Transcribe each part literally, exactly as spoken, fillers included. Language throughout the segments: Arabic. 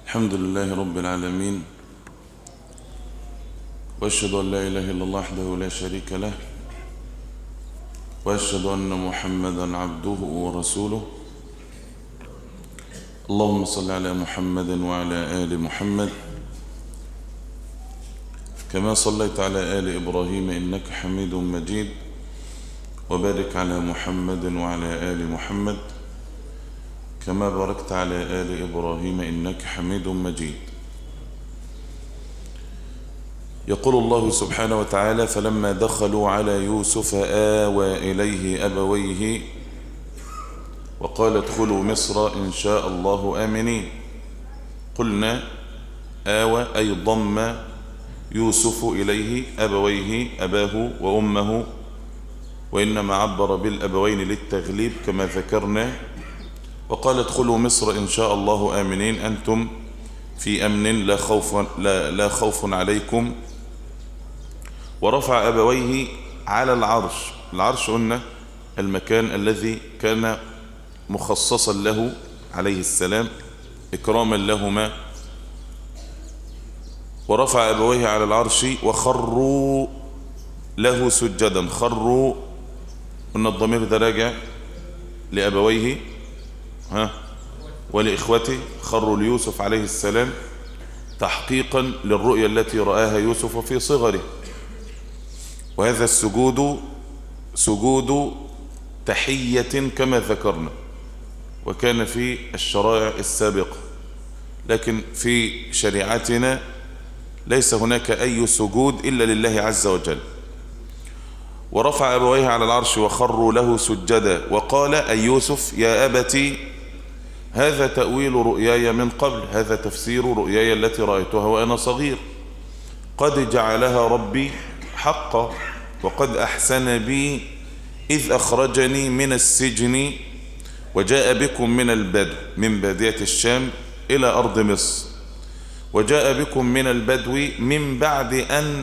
الحمد لله رب العالمين، وأشهد أن لا إله إلا الله وحده لا شريك له، وأشهد أن محمدا عبده ورسوله. اللهم صل على محمد وعلى آل محمد كما صليت على آل إبراهيم إنك حميد مجيد، وبارك على محمد وعلى آل محمد كما باركت على آل إبراهيم إنك حميد مجيد. يقول الله سبحانه وتعالى: فلما دخلوا على يوسف آوى إليه أبويه وقال ادخلوا مصر إن شاء الله آمنين. قلنا آوى أي ضم يوسف إليه أبويه، أباه وأمه، وإنما عبر بالأبوين للتغليب كما ذكرنا، وقال ادخلوا مصر إن شاء الله آمنين، أنتم في أمن لا خوف, لا, لا خوف عليكم. ورفع أبويه على العرش. العرش قلنا المكان الذي كان مخصصا له عليه السلام إكراما لهما. ورفع أبويه على العرش وخروا له سجدا. خروا قلنا الضمير ده راجع لأبويه ها ولإخوته. خروا ليوسف عليه السلام تحقيقا للرؤيا التي رآها يوسف في صغره. وهذا السجود سجود تحية كما ذكرنا، وكان في الشرائع السابقة، لكن في شريعتنا ليس هناك أي سجود إلا لله عز وجل. ورفع أبويه على العرش وخروا له سجدا وقال أي يوسف يا أبتي هذا تأويل رؤياي من قبل، هذا تفسير رؤياي التي رأيتها وأنا صغير، قد جعلها ربي حقا وقد أحسن بي إذ أخرجني من السجن وجاء بكم من البدو من بادية الشام إلى أرض مصر، وجاء بكم من البدو من بعد أن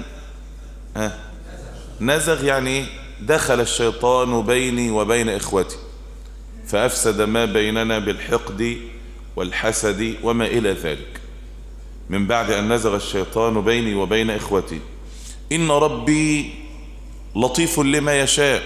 نزغ، يعني دخل الشيطان بيني وبين إخوتي فأفسد ما بيننا بالحقد والحسد وما إلى ذلك. من بعد أن نزغ الشيطان بيني وبين إخوتي إن ربي لطيف لما يشاء.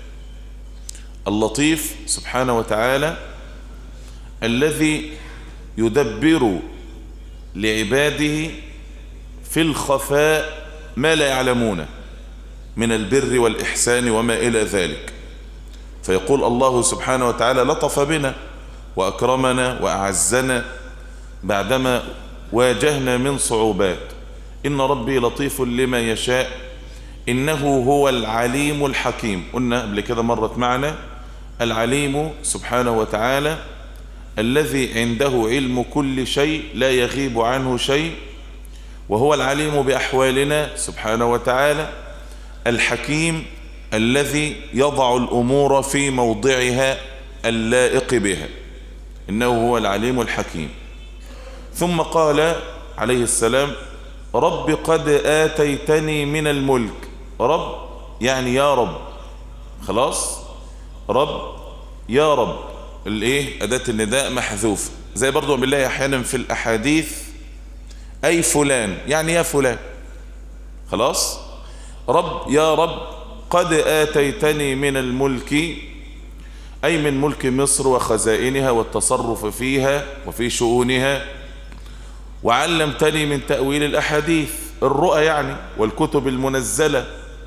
اللطيف سبحانه وتعالى الذي يدبر لعباده في الخفاء ما لا يعلمونه من البر والإحسان وما إلى ذلك. فيقول الله سبحانه وتعالى لطف بنا وأكرمنا وأعزنا بعدما واجهنا من صعوبات. إن ربي لطيف لما يشاء إنه هو العليم الحكيم. قلنا قبل كده مرت معنا العليم سبحانه وتعالى الذي عنده علم كل شيء لا يغيب عنه شيء، وهو العليم بأحوالنا سبحانه وتعالى. الحكيم الذي يضع الأمور في موضعها اللائق بها، إنه هو العليم الحكيم. ثم قال عليه السلام رب قد آتيتني من الملك. رب يعني يا رب، خلاص رب يا رب، الايه أداة النداء محذوف، زي برضو بالله أحيانا في الأحاديث أي فلان يعني يا فلان، خلاص رب يا رب قد آتيتني من الملك أي من ملك مصر وخزائنها والتصرف فيها وفي شؤونها، وعلمتني من تأويل الأحاديث الرؤى يعني والكتب المنزلة،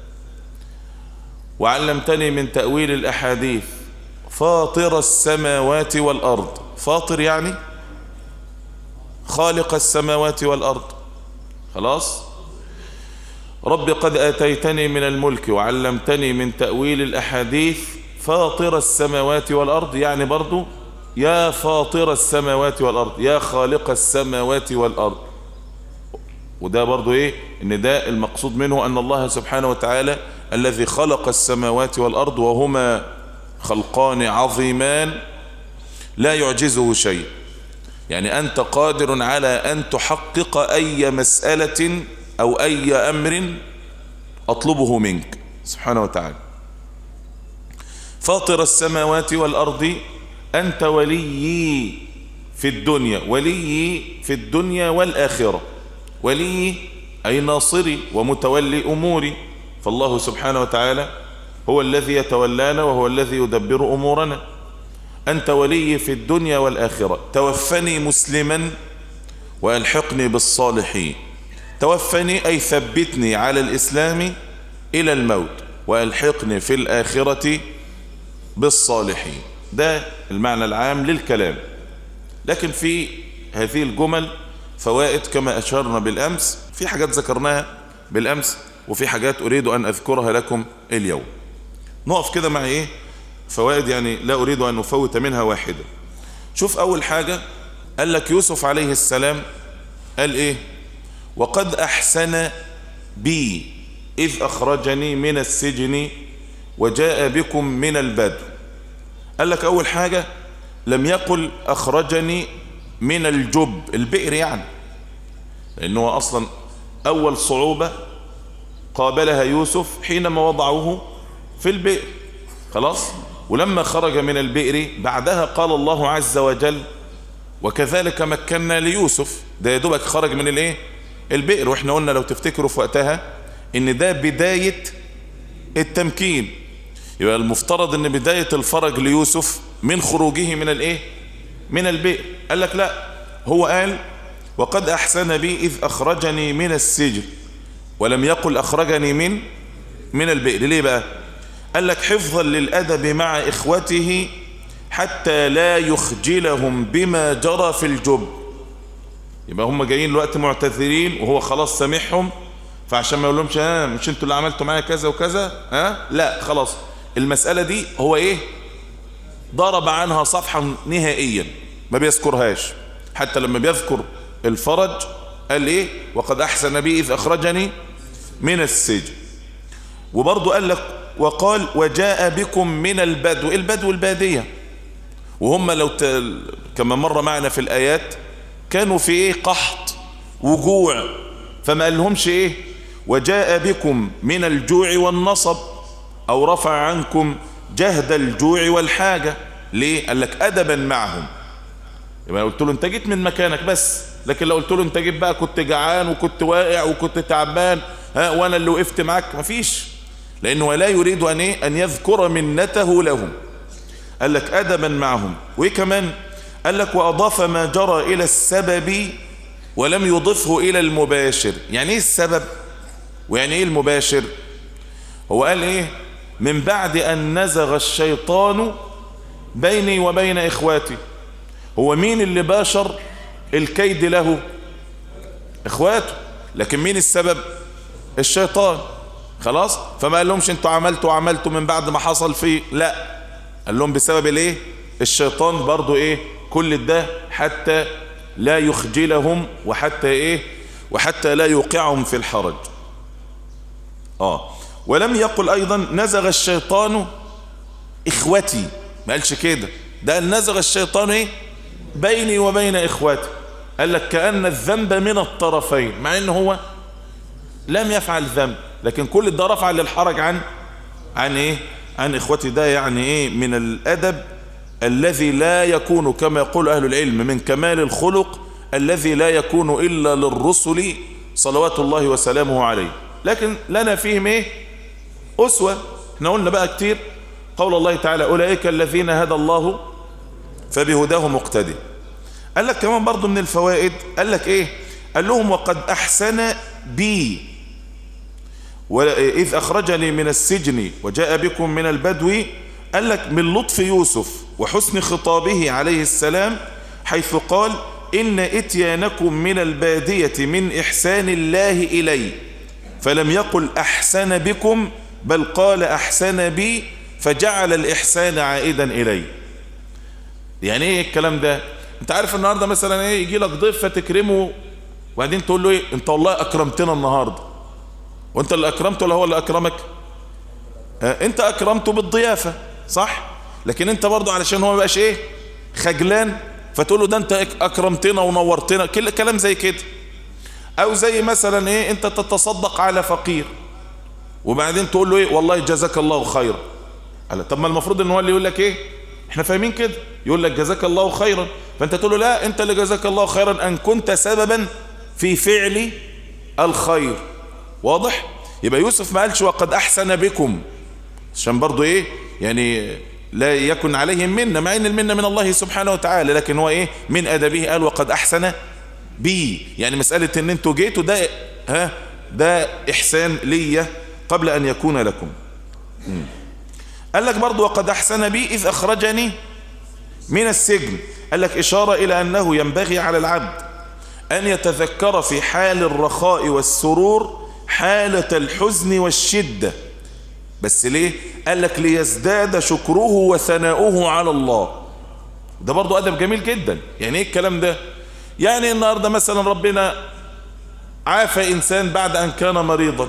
وعلمتني من تأويل الأحاديث فاطر السماوات والأرض. فاطر يعني خالق السماوات والأرض، خلاص رب قد آتيتني من الملك وعلمتني من تأويل الأحاديث فاطر السماوات والأرض، يعني برضو يا فاطر السماوات والأرض يا خالق السماوات والأرض. وده برضو ايه النداء المقصود منه أن الله سبحانه وتعالى الذي خلق السماوات والأرض وهما خلقان عظيمان لا يعجزه شيء، يعني أنت قادر على أن تحقق أي مسألة أو أي أمر أطلبه منك سبحانه وتعالى. فاطر السماوات والأرض أنت وليي في الدنيا، ولي في الدنيا والآخرة. ولي أي ناصري ومتولي أموري، فالله سبحانه وتعالى هو الذي يتولانا وهو الذي يدبر أمورنا. أنت ولي في الدنيا والآخرة، توفني مسلما وألحقني بالصالحين. توفني أي ثبتني على الإسلام إلى الموت، وألحقني في الآخرة بالصالحين. ده المعنى العام للكلام. لكن في هذه الجمل فوائد كما أشرنا بالأمس، في حاجات ذكرناها بالأمس وفي حاجات أريد أن أذكرها لكم اليوم. نقف كده مع إيه فوائد، يعني لا أريد أن أفوت منها واحدة. شوف أول حاجة قال لك يوسف عليه السلام قال إيه؟ وقد أحسن بي إذ أخرجني من السجن وجاء بكم من البدو. قال لك أول حاجة لم يقل أخرجني من الجب البئر، يعني لأنه أصلا أول صعوبة قابلها يوسف حينما وضعوه في البئر، خلاص. ولما خرج من البئر بعدها قال الله عز وجل وكذلك مكنا ليوسف. ده يا دوبك خرج من الايه البئر، واحنا قلنا لو تفتكروا في وقتها ان ده بداية التمكين. يبقى المفترض ان بداية الفرج ليوسف من خروجه من الايه من البئر. قال لك لا، هو قال وقد احسن بي اذ اخرجني من السجن، ولم يقل اخرجني من من البئر. ليه بقى؟ قال لك حفظا للادب مع اخوته حتى لا يخجلهم بما جرى في الجب. يبقى هم جايين الوقت معتذرين وهو خلاص سامحهم، فعشان ما يقولهمش ها مش انتوا اللي عملتوا معايا كذا وكذا، ها لا خلاص المسألة دي هو ايه ضرب عنها صفحا نهائيا ما بيذكرهاش. حتى لما بيذكر الفرج قال ايه وقد احسن بي اذ اخرجني من السجن. وبرضه قال لك وقال وجاء بكم من البدو. البدو البادية، وهم لو ت... كما مر معنا في الآيات كانوا في ايه قحط وجوع، فما قال لهمش ايه وجاء بكم من الجوع والنصب او رفع عنكم جهد الجوع والحاجة. ليه؟ قال لك ادبا معهم. يبقى قلت له انت جيت من مكانك بس، لكن لو قلت له انت جيت بقى كنت جعان وكنت واقع وكنت تعبان ها وانا اللي وقفت معاك، مفيش، لانه لا يريد ان ايه ان يذكر منته لهم. قال لك ادبا معهم. وايه كمان؟ قال لك واضاف ما جرى الى السبب ولم يضفه الى المباشر. يعني ايه السبب ويعني ايه المباشر؟ هو قال ايه من بعد ان نزغ الشيطان بيني وبين اخواتي. هو مين اللي باشر الكيد له؟ اخواته. لكن مين السبب؟ الشيطان. خلاص. فما قال لهمش انتوا عملتوا عملتوا من بعد ما حصل فيه، لا، قال لهم بسبب الايه الشيطان برضو ايه كل ده حتى لا يخجلهم وحتى ايه وحتى لا يوقعهم في الحرج. اه ولم يقل ايضا نزغ الشيطان اخوتي، ما قالش كده، ده قال نزغ الشيطان ايه بيني وبين اخواتي. قال لك كأن الذنب من الطرفين، مع ان هو لم يفعل ذنب، لكن كل ده رفع للحرج عن عن ايه عن اخوتي. ده يعني ايه من الادب الذي لا يكون كما يقول اهل العلم من كمال الخلق الذي لا يكون الا للرسل صلوات الله وسلامه عليه. لكن لنا فيهم ايه اسوة. احنا قلنا بقى كتير قول الله تعالى اولئك الذين هدى الله فبهداه مقتدي. قال لك كمان برضو من الفوائد، قال لك ايه قال لهم وقد احسن بي وإذ أخرجني من السجن وجاء بكم من البدو. قال لك من لطف يوسف وحسن خطابه عليه السلام حيث قال إن إتيانكم من البادية من إحسان الله إلي، فلم يقل أحسن بكم بل قال أحسن بي فجعل الإحسان عائدا إلي. يعني إيه الكلام ده؟ أنت عارف النهاردة مثلا إيه يجي لك ضيف فتكرمه وبعدين تقول له إيه أنت والله أكرمتنا النهاردة، وانت اللي اكرمته ولا هو اللي اكرمك؟ اه انت اكرمته بالضيافة صح، لكن انت برضو علشان هو مبقاش ايه خجلان فتقول له ده انت اكرمتنا ونورتنا، كل كلام زي كده. او زي مثلا ايه انت تتصدق على فقير وبعدين تقول له ايه والله جزاك الله خيرا. طب ما المفروض ان هو اللي يقول لك ايه احنا فاهمين كده، يقول لك جزاك الله خيرا، فانت تقول له لا انت اللي جزاك الله خيرا ان كنت سببا في فعل الخير. واضح؟ يبقى يوسف ما قالش وقد احسن بكم عشان برضو ايه يعني لا يكن عليهم منة، مع ان المنة من الله سبحانه وتعالى، لكن هو ايه من ادبه قال وقد احسن بي، يعني مسألة ان انتوا جيتوا ده ها ده احسان لي قبل ان يكون لكم. م. قال لك برضو وقد احسن بي اذ اخرجني من السجن، قال لك اشارة الى انه ينبغي على العبد ان يتذكر في حال الرخاء والسرور حالة الحزن والشدة. بس ليه؟ قال لك ليزداد شكره وثناؤه على الله. ده برضو أدب جميل جدا. يعني ايه الكلام ده؟ يعني النهاردة مثلا ربنا عافى إنسان بعد أن كان مريضا،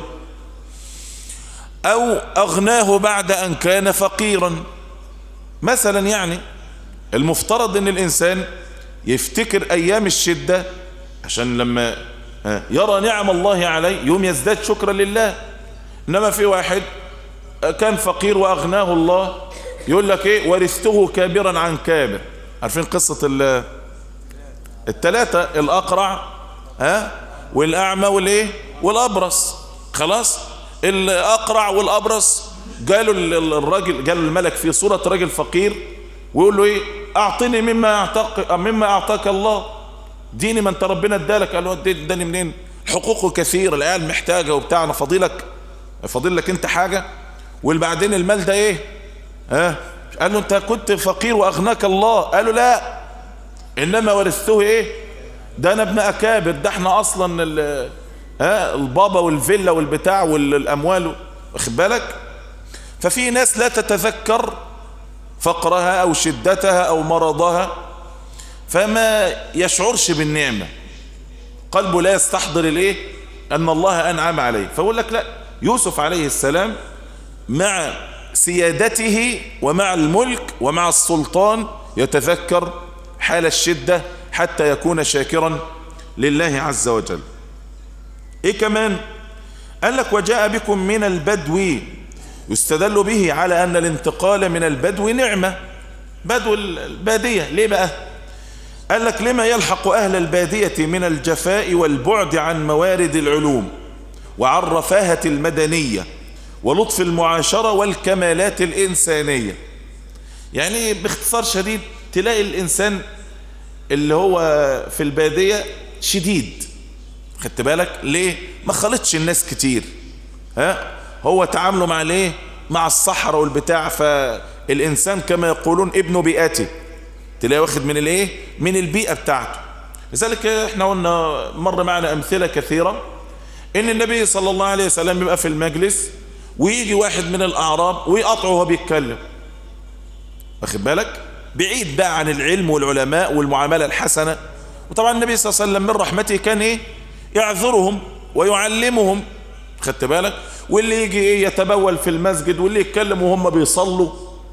أو أغناه بعد أن كان فقيرا مثلا. يعني المفترض أن الإنسان يفتكر أيام الشدة عشان لما يرى نعم الله عليه يوم يزداد شكرا لله. إنما في واحد كان فقير وأغناه الله يقول لك إيه ورثته كابرا عن كابر. عارفين قصة الثلاثة، الأقرع ها والأعمى والإيه والأبرص. خلاص الأقرع والأبرص قالوا الراجل، قال الملك في صورة راجل فقير ويقول له إيه أعطني مما أعطاك مما أعطاك الله، ديني ما أنت ربنا ادالك. قال له اداني منين؟ حقوقه كثير، العيال محتاجة وبتاع، أنا فاضلك فاضل لك أنت حاجة؟ والبعدين المال ده إيه؟ ها قال له أنت كنت فقير وأغناك الله. قال له لا، إنما ورثته إيه؟ ده أنا ابن أكابر، ده احنا أصلا ها البابا والفيلا والبتاع والأموال، واخد بالك؟ ففي ناس لا تتذكر فقرها أو شدتها أو مرضها فما يشعرش بالنعمة، قلبه لا يستحضر الايه ان الله انعم عليه. فيقول لك لا، يوسف عليه السلام مع سيادته ومع الملك ومع السلطان يتذكر حال الشدة حتى يكون شاكرا لله عز وجل. ايه كمان؟ قال لك وجاء بكم من البدو، يستدل به على ان الانتقال من البدو نعمة. بدو البادية ليه بقى؟ قال لك لما يلحق أهل البادية من الجفاء والبعد عن موارد العلوم وعن رفاهة المدنية ولطف المعاشرة والكمالات الإنسانية. يعني باختصار شديد تلاقي الإنسان اللي هو في البادية شديد، خدت بالك ليه؟ ما خلطش الناس كتير، ها هو تعامله مع ليه؟ مع الصحراء والبتاع، فالإنسان كما يقولون ابن بيئته، تلاقي واخد من الايه من البيئة بتاعته. لذلك احنا قلنا مر معنا امثلة كثيرة ان النبي صلى الله عليه وسلم يبقى في المجلس ويجي واحد من الاعراب ويقطعه وهو بيتكلم، واخد بالك؟ بعيد بقى عن العلم والعلماء والمعاملة الحسنة. وطبعا النبي صلى الله عليه وسلم من رحمته كان ايه يعذرهم ويعلمهم، خدت بالك؟ واللي يجي ايه يتبول في المسجد واللي يتكلم وهم بيصلوا.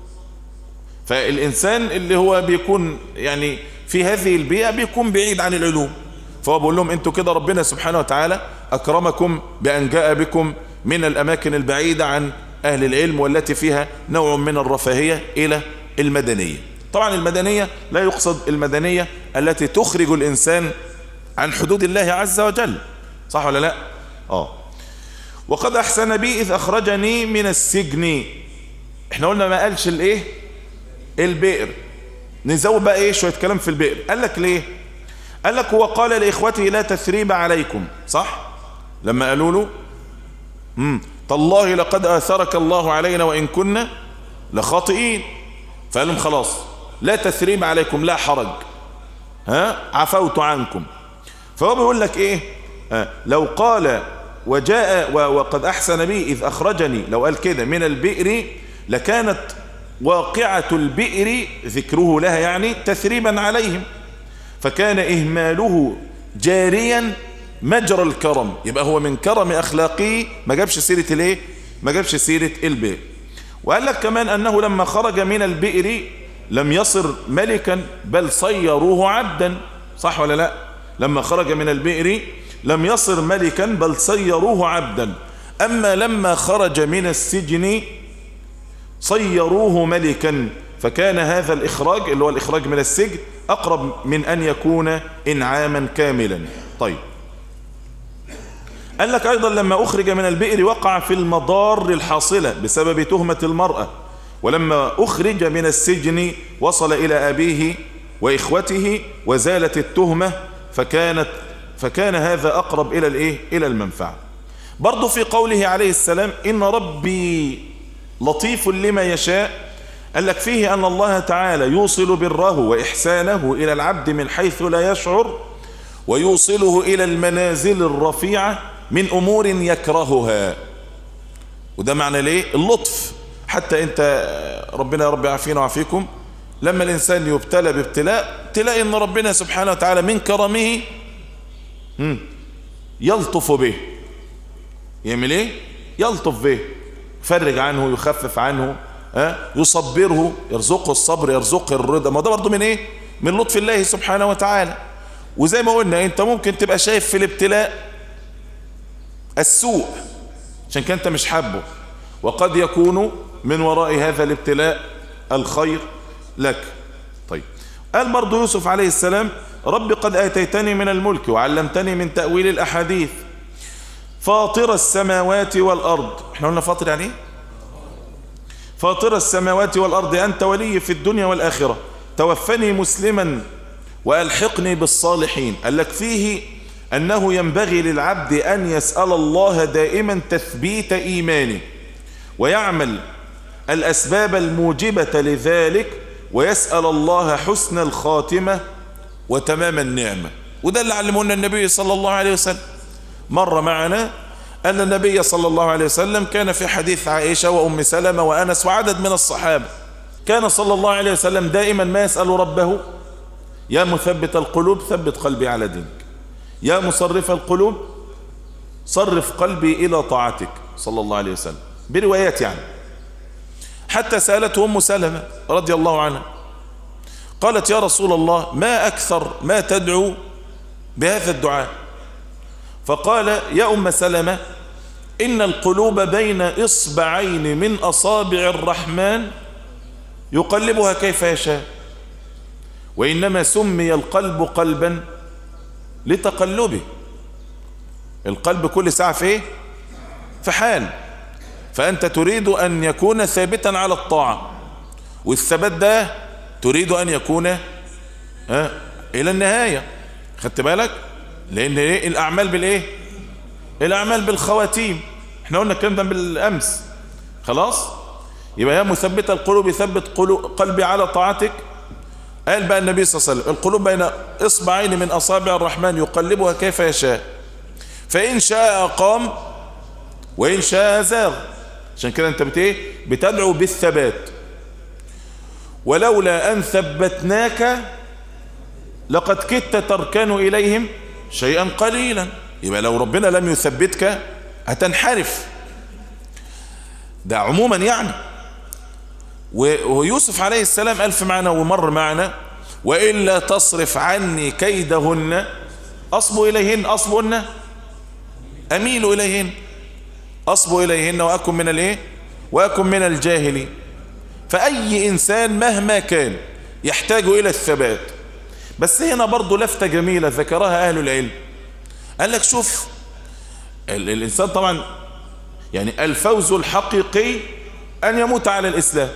فالإنسان اللي هو بيكون يعني في هذه البيئة بيكون بعيد عن العلوم، فهو بقول لهم انتوا كده ربنا سبحانه وتعالى أكرمكم بأن جاء بكم من الأماكن البعيدة عن أهل العلم والتي فيها نوع من الرفاهية إلى المدنية. طبعا المدنية لا يقصد المدنية التي تخرج الإنسان عن حدود الله عز وجل، صح ولا لا؟ آه. وقد أحسن بي إذ أخرجني من السجن. احنا قلنا ما قالش الايه البئر، نزود بقى ايه شوية كلام في البئر. قال لك ليه؟ قال لك هو قال لإخوته لا تثريب عليكم، صح؟ لما قالوا له امم تالله لقد آثرك الله علينا وإن كنا لخاطئين، فقال لهم خلاص لا تثريب عليكم، لا حرج، ها عفوت عنكم. فهو بيقول لك ايه آه لو قال وجاء وقد أحسن بي إذ أخرجني، لو قال كده من البئر لكانت واقعة البئر ذكره لها يعني تثريبا عليهم، فكان إهماله جاريا مجرى الكرم. يبقى هو من كرم أخلاقه ما جابش سيرة الايه ما جابش سيرة البئر. وقال لك كمان أنه لما خرج من البئر لم يصر ملكا بل صيروه عبدا، صح ولا لا؟ لما خرج من البئر لم يصر ملكا بل صيروه عبدا. أما لما خرج من السجن صيروه ملكا فكان هذا الإخراج اللي هو الإخراج من السجن أقرب من أن يكون إنعاما كاملا. طيب قال لك أيضا لما أخرج من البئر وقع في المضار الحاصلة بسبب تهمة المرأة، ولما أخرج من السجن وصل إلى أبيه وإخوته وزالت التهمة، فكانت فكان هذا أقرب إلى الإيه؟ إلى المنفعة. برضو في قوله عليه السلام إن ربي لطيف لما يشاء، قال لك فيه أن الله تعالى يوصل بره وإحسانه إلى العبد من حيث لا يشعر، ويوصله إلى المنازل الرفيعة من أمور يكرهها. وده معنى ليه؟ اللطف. حتى أنت ربنا يا رب يعافينا ويعافيكم، لما الإنسان يبتلى بابتلاء تلاقي أن ربنا سبحانه وتعالى من كرمه يلطف به. يعمل إيه؟ يلطف به، يفرج عنه، يخفف عنه، ها؟ يصبره، يرزقه الصبر، يرزقه الرضا. ما ده برضه من إيه؟ من لطف الله سبحانه وتعالى. وزي ما قلنا أنت ممكن تبقى شايف في الابتلاء السوء عشان كان أنت مش حابه، وقد يكون من وراء هذا الابتلاء الخير لك. طيب قال برضو يوسف عليه السلام رب قد آتيتني من الملك وعلمتني من تأويل الأحاديث فاطر السماوات والأرض. احنا قلنا فاطر يعني ايه؟ فاطر السماوات والأرض أنت ولي في الدنيا والآخرة توفني مسلما وألحقني بالصالحين. قال لك فيه أنه ينبغي للعبد أن يسأل الله دائما تثبيت إيمانه ويعمل الأسباب الموجبة لذلك، ويسأل الله حسن الخاتمة وتمام النعمة. وده اللي علمونا النبي صلى الله عليه وسلم. مر معنا أن النبي صلى الله عليه وسلم كان في حديث عائشة وأم سلمة وأنس وعدد من الصحابة، كان صلى الله عليه وسلم دائما ما يسأل ربه يا مثبت القلوب ثبت قلبي على دينك، يا مصرف القلوب صرف قلبي إلى طاعتك، صلى الله عليه وسلم، بروايات يعني. حتى سألته أم سلمة رضي الله عنها قالت يا رسول الله ما أكثر ما تدعو بهذا الدعاء؟ فقال يا أم سلمة إن القلوب بين إصبعين من أصابع الرحمن يقلبها كيف يشاء، وإنما سمي القلب قلبا لتقلبه. القلب كل ساعة في ايه؟ في حال. فأنت تريد أن يكون ثابتا على الطاعة، والثبات ده تريد أن يكون اه إلى النهاية. خدت بالك؟ لأن إيه؟ الأعمال بالإيه؟ الأعمال بالخواتيم. احنا قلنا الكلام ده بالأمس. خلاص؟ يبقى يا مثبت القلوب ثبت قلبي على طاعتك. قال بقى النبي صلى الله عليه وسلم القلوب بين إصبعين من أصابع الرحمن يقلبها كيف يشاء، فإن شاء أقام وإن شاء زاغ. عشان كده انت بت ايه؟ بتدعو بالثبات. ولولا أن ثبتناك لقد كدت تركن إليهم شيئا قليلا. يبقى لو ربنا لم يثبتك هتنحرف. ده عموما يعني. ويوسف عليه السلام ألف معنا ومر معنا وإلا تصرف عني كيدهن أصب إليهن أصبهن أميل إليهن أصب إليهن وأكن من الإيه؟ وأكن من الجاهلين. فأي إنسان مهما كان يحتاج إلى الثبات. بس هنا برضو لفتة جميلة ذكرها أهل العلم. قال لك شوف الإنسان طبعا يعني الفوز الحقيقي أن يموت على الإسلام.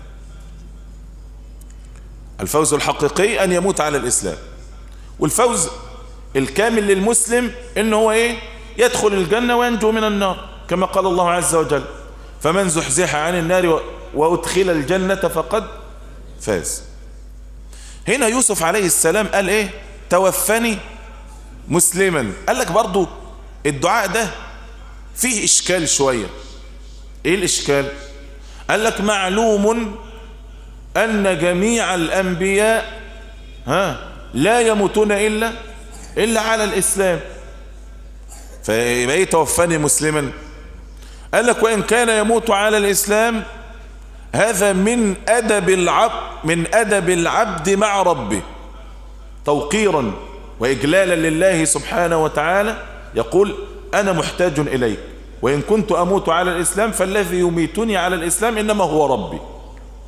الفوز الحقيقي أن يموت على الإسلام. والفوز الكامل للمسلم إنه هو إيه؟ يدخل الجنة وينجو من النار، كما قال الله عز وجل فمن زحزح عن النار وأدخل الجنة فقد فاز. هنا يوسف عليه السلام قال إيه؟ توفني مسلما. قال لك برضو الدعاء ده فيه إشكال شوية. إيه الإشكال؟ قال لك معلوم أن جميع الأنبياء ها لا يموتون إلا إلا على الإسلام. فيبقى إيه توفني مسلما؟ قال لك وإن كان يموت على الإسلام هذا من أدب العبد من أدب العبد مع ربه توقيرا وإجلالا لله سبحانه وتعالى. يقول أنا محتاج إليك، وإن كنت أموت على الإسلام فالذي يميتني على الإسلام إنما هو ربي.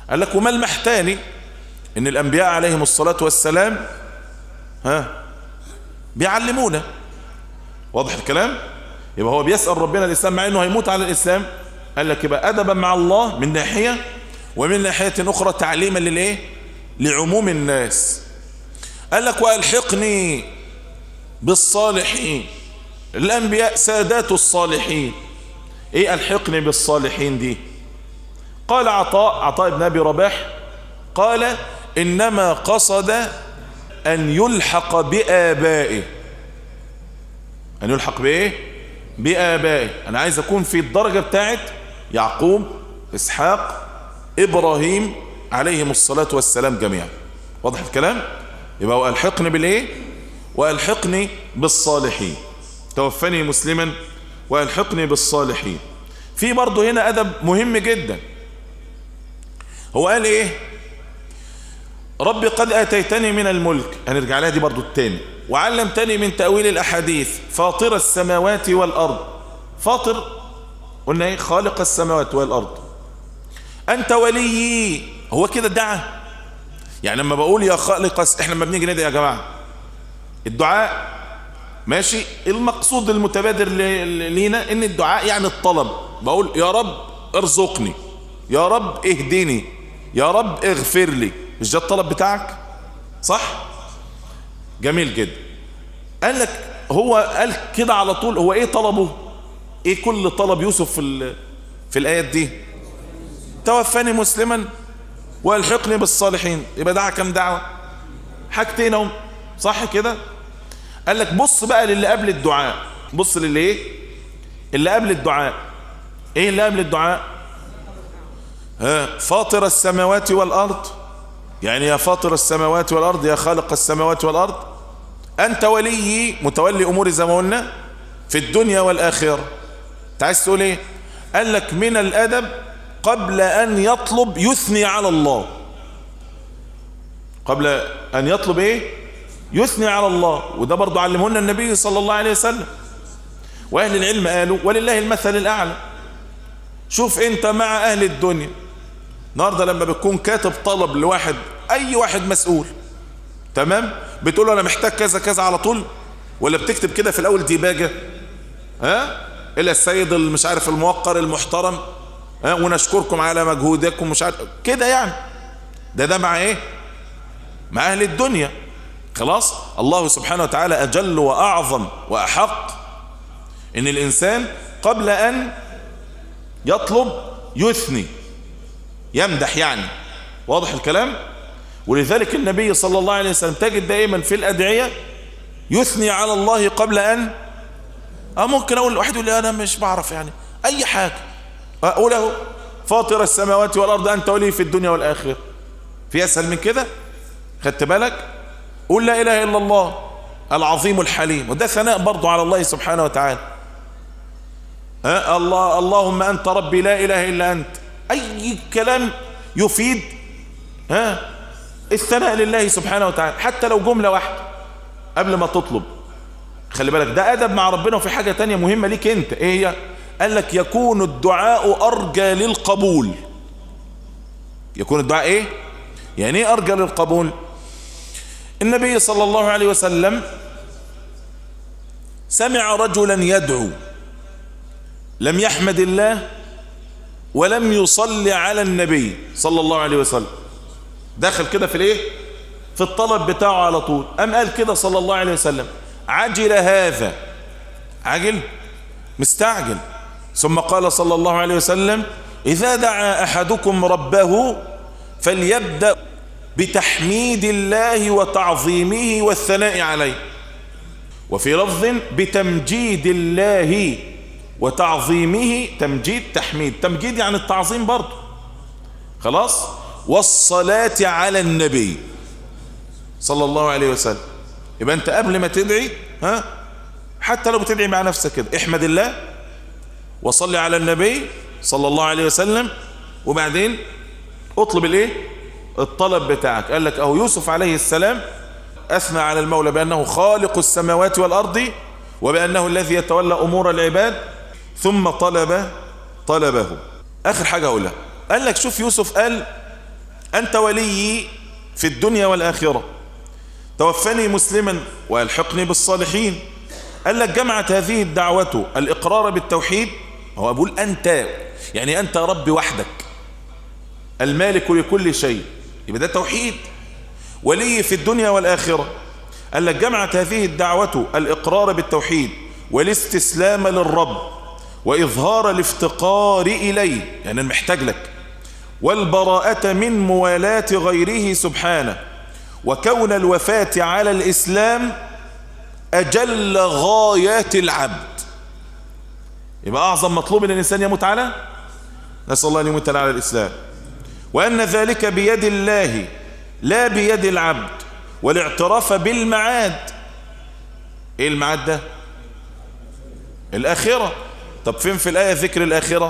قال لك وملمح تاني ان الانبياء عليهم الصلاة والسلام ها بيعلمونا. واضح الكلام؟ يبقى هو بيسأل ربنا الإسلام مع انه هيموت على الإسلام. قال لك يبقى أدبا مع الله من ناحية، ومن ناحية أخرى تعليما للإيه؟ لعموم الناس. قال لك وألحقني بالصالحين. الأنبياء سادات الصالحين. إيه ألحقني بالصالحين دي؟ قال عطاء عطاء بن أبي رباح قال إنما قصد أن يلحق بآبائه. أن يلحق بإيه؟ بآبائه. أنا عايز أكون في الدرجة بتاعت يعقوب، إسحاق، إبراهيم عليهم الصلاة والسلام جميعا. واضح الكلام؟ يبقى وألحقني بالإيه؟ وألحقني بالصالحين. توفني مسلما وألحقني بالصالحين. في برضه هنا أدب مهم جدا. هو قال إيه؟ رب قد آتيتني من الملك، هنرجع لها دي برضه التاني، وعلمتني من تأويل الأحاديث، فاطر السماوات والأرض. فاطر قلنا ايه؟ خالق السماوات والأرض. أنت وليي. هو كده دعا؟ يعني لما بقول يا خالق، احنا لما بنيجي ندعي يا جماعة الدعاء ماشي، المقصود المتبادر لينا ان الدعاء يعني الطلب. بقول يا رب ارزقني، يا رب اهدني، يا رب اغفر لي. مش ده الطلب بتاعك؟ صح؟ جميل جدا. قال لك هو قال كده على طول. هو ايه طلبه؟ ايه كل طلب يوسف في في الايات دي؟ توفني مسلما والحقني بالصالحين. يبقى دعا كم دعوه؟ حاجتين اهم، صح كده؟ قال لك بص بقى للي قبل الدعاء. بص للي ايه؟ اللي قبل الدعاء. ايه اللي قبل الدعاء؟ ها فاطر السماوات والارض، يعني يا فاطر السماوات والارض، يا خالق السماوات والارض. انت وليي، متولي اموري زي ما قلنا في الدنيا والاخره. انت عايز تقول ايه؟ قال لك من الادب قبل ان يطلب يثني على الله. قبل ان يطلب ايه؟ يثني على الله. وده برضو علمه لنا النبي صلى الله عليه وسلم. واهل العلم قالوا ولله المثل الاعلى. شوف انت مع اهل الدنيا النهارده لما بتكون كاتب طلب لواحد، اي واحد مسؤول، تمام، بتقول له انا محتاج كذا كذا على طول، ولا بتكتب كده في الاول ديباجه؟ ها الى السيد مش عارف الموقر المحترم، ها ونشكركم على مجهودكم مش عارف كده يعني. ده ده مع ايه؟ مع اهل الدنيا. خلاص الله سبحانه وتعالى اجل واعظم واحق ان الانسان قبل ان يطلب يثني، يمدح يعني. واضح الكلام؟ ولذلك النبي صلى الله عليه وسلم تجد دائما في الأدعية يثني على الله قبل أن أه ممكن أقول واحد يقول لي أنا مش بعرف يعني أي حاجة، أقوله فاطر السماوات والأرض أنت ولي في الدنيا والآخرة. في أسهل من كده؟ خدت بالك؟ قول لا إله إلا الله العظيم الحليم، وده ثناء برضو على الله سبحانه وتعالى. أه الله اللهم أنت ربي لا إله إلا أنت. أي كلام يفيد ها الثناء لله سبحانه وتعالى، حتى لو جملة واحدة قبل ما تطلب. خلي بالك ده أدب مع ربنا. وفي حاجة تانية مهمة ليك أنت، إيه هي؟ قال لك يكون الدعاء أرجى للقبول. يكون الدعاء إيه؟ يعني إيه أرجى للقبول؟ النبي صلى الله عليه وسلم سمع رجلا يدعو لم يحمد الله ولم يصلي على النبي صلى الله عليه وسلم. داخل كده في الايه؟ في الطلب بتاعه على طول. قام قال كده صلى الله عليه وسلم عجل هذا، عجل مستعجل. ثم قال صلى الله عليه وسلم إذا دعا أحدكم ربه فليبدأ بتحميد الله وتعظيمه والثناء عليه. وفي لفظ بتمجيد الله وتعظيمه. تمجيد تحميد، تمجيد يعني التعظيم برضه. خلاص. والصلاة على النبي صلى الله عليه وسلم. يبقى انت قبل ما تدعي ها حتى لو بتدعي مع نفسك كده احمد الله وصلي على النبي صلى الله عليه وسلم، وبعدين اطلب الايه؟ الطلب بتاعك. قال لك اهو يوسف عليه السلام اثنى على المولى بانه خالق السماوات والارض وبانه الذي يتولى امور العباد، ثم طلب طلبه. اخر حاجة اقولها، قال لك شوف يوسف قال أنت ولي في الدنيا والآخرة، توفني مسلما والحقني بالصالحين. قال لك جمعت هذه الدعوة الإقرار بالتوحيد، هو بيقول أنت يعني أنت رب وحدك المالك لكل شيء، يبقى ده توحيد. ولي في الدنيا والآخرة، قال لك جمعت هذه الدعوة الإقرار بالتوحيد والاستسلام للرب وإظهار الافتقار إليه، يعني أنا محتاج لك، والبراءة من موالاة غيره سبحانه، وكون الوفاة على الإسلام أجل غايات العبد. يبقى أعظم مطلوب أن الإنسان يموت على، نسأل الله أن يموت على الإسلام، وأن ذلك بيد الله لا بيد العبد، والاعتراف بالمعاد. إيه المعاد ده؟ الآخرة. طب فين في الآية ذكر الآخرة؟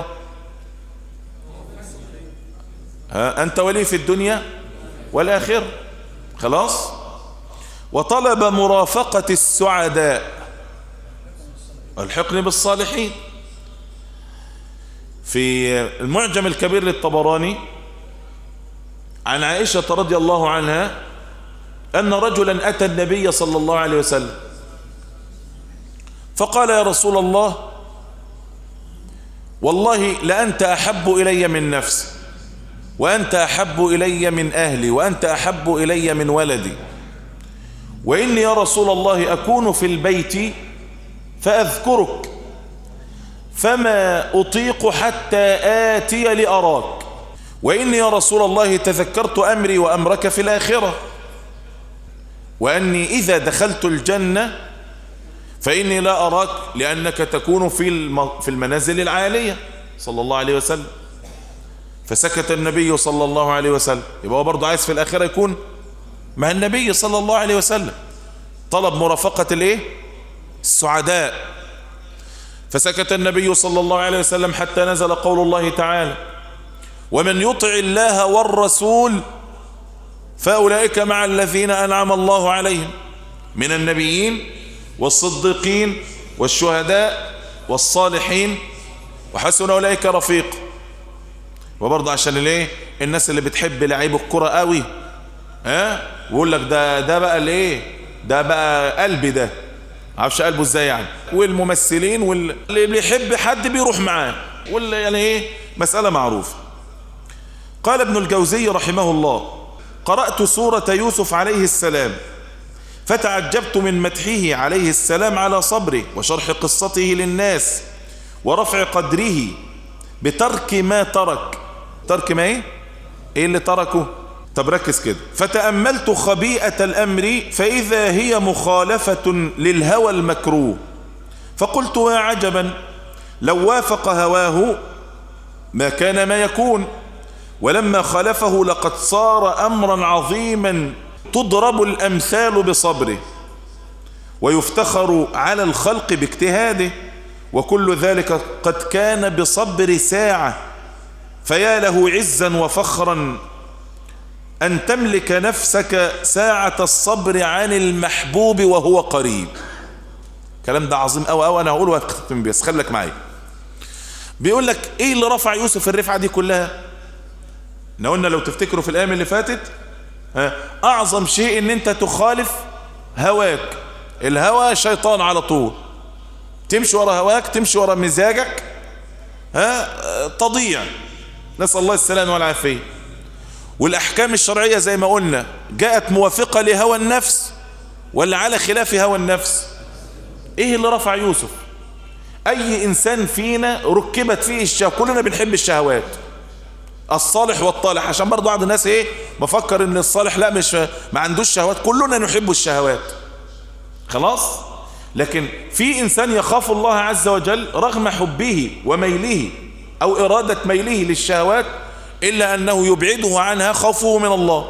ها أنت ولي في الدنيا والآخرة، خلاص. وطلب مرافقة السعداء، الحقني بالصالحين. في المعجم الكبير للطبراني عن عائشة رضي الله عنها أن رجلا أتى النبي صلى الله عليه وسلم فقال: يا رسول الله، والله لأنت أحب إلي من نفسي، وأنت أحب إلي من أهلي، وأنت أحب إلي من ولدي، وإني يا رسول الله أكون في البيت فأذكرك فما أطيق حتى آتي لأراك، وإني يا رسول الله تذكرت أمري وأمرك في الآخرة، وأني إذا دخلت الجنة فإني لا أراك لأنك تكون في في المنازل العالية صلى الله عليه وسلم. فسكت النبي صلى الله عليه وسلم. يبقى هو برضه عايز في الآخرة يكون مع النبي صلى الله عليه وسلم، طلب مرافقة الايه؟ السعداء. فسكت النبي صلى الله عليه وسلم حتى نزل قول الله تعالى: ومن يطع الله والرسول فأولئك مع الذين أنعم الله عليهم من النبيين والصديقين والشهداء والصالحين وحسن أولئك رفيق. وبرضه عشان الايه؟ الناس اللي بتحب لعيب الكرة قوي، ها، ويقول لك ده ده بقى الايه؟ ده بقى قلبي، ده عارفش قلبه ازاي يعني. والممثلين واللي بيحب حد بيروح معاه، واللي يعني ايه، مسألة معروفة. قال ابن الجوزي رحمه الله: قرأت سورة يوسف عليه السلام فتعجبت من مدحه عليه السلام على صبره وشرح قصته للناس ورفع قدره بترك ما ترك. ترك ما ايه؟ ايه اللي تركه؟ طب ركز كده. فتأملت خبيئة الأمر فإذا هي مخالفة للهوى المكروه، فقلت: يا عجبا، لو وافق هواه ما كان ما يكون، ولما خالفه لقد صار أمرا عظيما تضرب الأمثال بصبره ويفتخر على الخلق باجتهاده، وكل ذلك قد كان بصبر ساعة، فيا له عزا وفخرا أن تملك نفسك ساعة الصبر عن المحبوب وهو قريب. كلام ده عظيم أوي أوي، أنا هقوله وأختم بس خليك معي. بيقول لك إيه اللي رفع يوسف الرفعة دي كلها؟ احنا قلنا لو تفتكروا في الأيام اللي فاتت، ها، أعظم شيء إن أنت تخالف هواك. الهوى شيطان على طول، تمشي ورا هواك، تمشي ورا مزاجك، ها، تضيع. نسأل الله السلامة والعافية. والأحكام الشرعية زي ما قلنا جاءت موافقة لهوى النفس ولا على خلاف هوى النفس؟ ايه اللي رفع يوسف؟ اي انسان فينا ركبت فيه الشهوة، كلنا بنحب الشهوات، الصالح والطالح، عشان برضو بعض الناس ايه بفكر ان الصالح لا مش ما عندوش شهوات، كلنا نحب الشهوات، خلاص. لكن في انسان يخاف الله عز وجل رغم حبه وميله او ارادة ميله للشهوات، إلا أنه يبعده عنها خوفه من الله.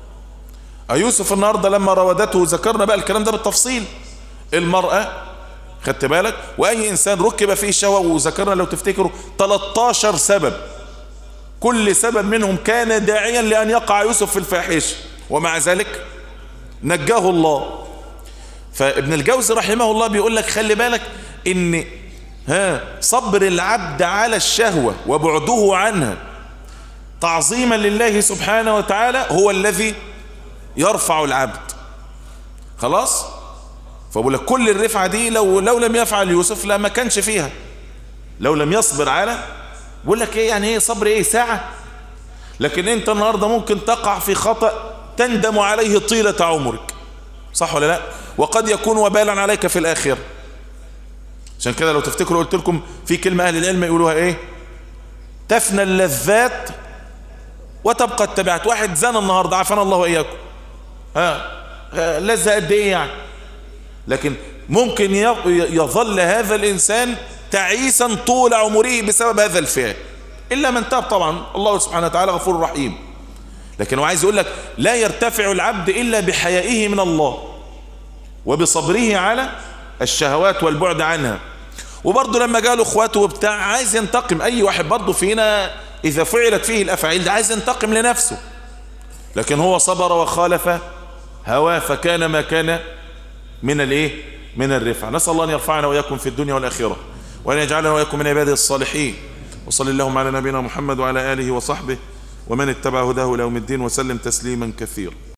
يوسف النهاردة لما راودته، ذكرنا بقى الكلام ده بالتفصيل، المرأة، خدت بالك، وأي إنسان ركب فيه الشهوة، وذكرنا لو تفتكروا ثلاثة عشر سبب، كل سبب منهم كان داعيا لأن يقع يوسف في الفاحشة، ومع ذلك نجاه الله. فابن الجوزي رحمه الله بيقول لك خلي بالك إن ها صبر العبد على الشهوة وبعده عنها تعظيما لله سبحانه وتعالى هو الذي يرفع العبد. خلاص. فبقول لك كل الرفعة دي لو لو لم يفعل يوسف لا ما كانش فيها، لو لم يصبر على، بقول لك ايه يعني ايه صبر؟ ايه ساعة؟ لكن انت النهاردة ممكن تقع في خطأ تندم عليه طيلة عمرك، صح ولا لا؟ وقد يكون وبالا عليك في الآخرة. عشان كده لو تفتكروا قلت لكم في كلمة أهل العلم يقولوها ايه؟ تفنى اللذات وتبقى التبعات. واحد زنى النهاردة عافانا الله وإياكم، ها لذة قد ايه يعني؟ لكن ممكن يظل هذا الإنسان تعيسا طول عمره بسبب هذا الفعل، إلا من تاب طبعا، الله سبحانه وتعالى غفور رحيم. لكن هو عايز يقول لك لا يرتفع العبد إلا بحيائه من الله وبصبره على الشهوات والبعد عنها. وبرضه لما قالوا اخواته وبتاع عايز ينتقم. أي واحد برضه فينا إذا فعلت فيه الأفعال ده عايز ينتقم لنفسه، لكن هو صبر وخالف هواه فكان ما كان من الايه؟ من الرفع. نسأل الله أن يرفعنا وإياكم في الدنيا والآخرة، وأن يجعلنا وإياكم من عباده الصالحين. وصلى اللهم على نبينا محمد وعلى آله وصحبه ومن اتبع هداه إلى يوم الدين وسلم تسليما كثيرا.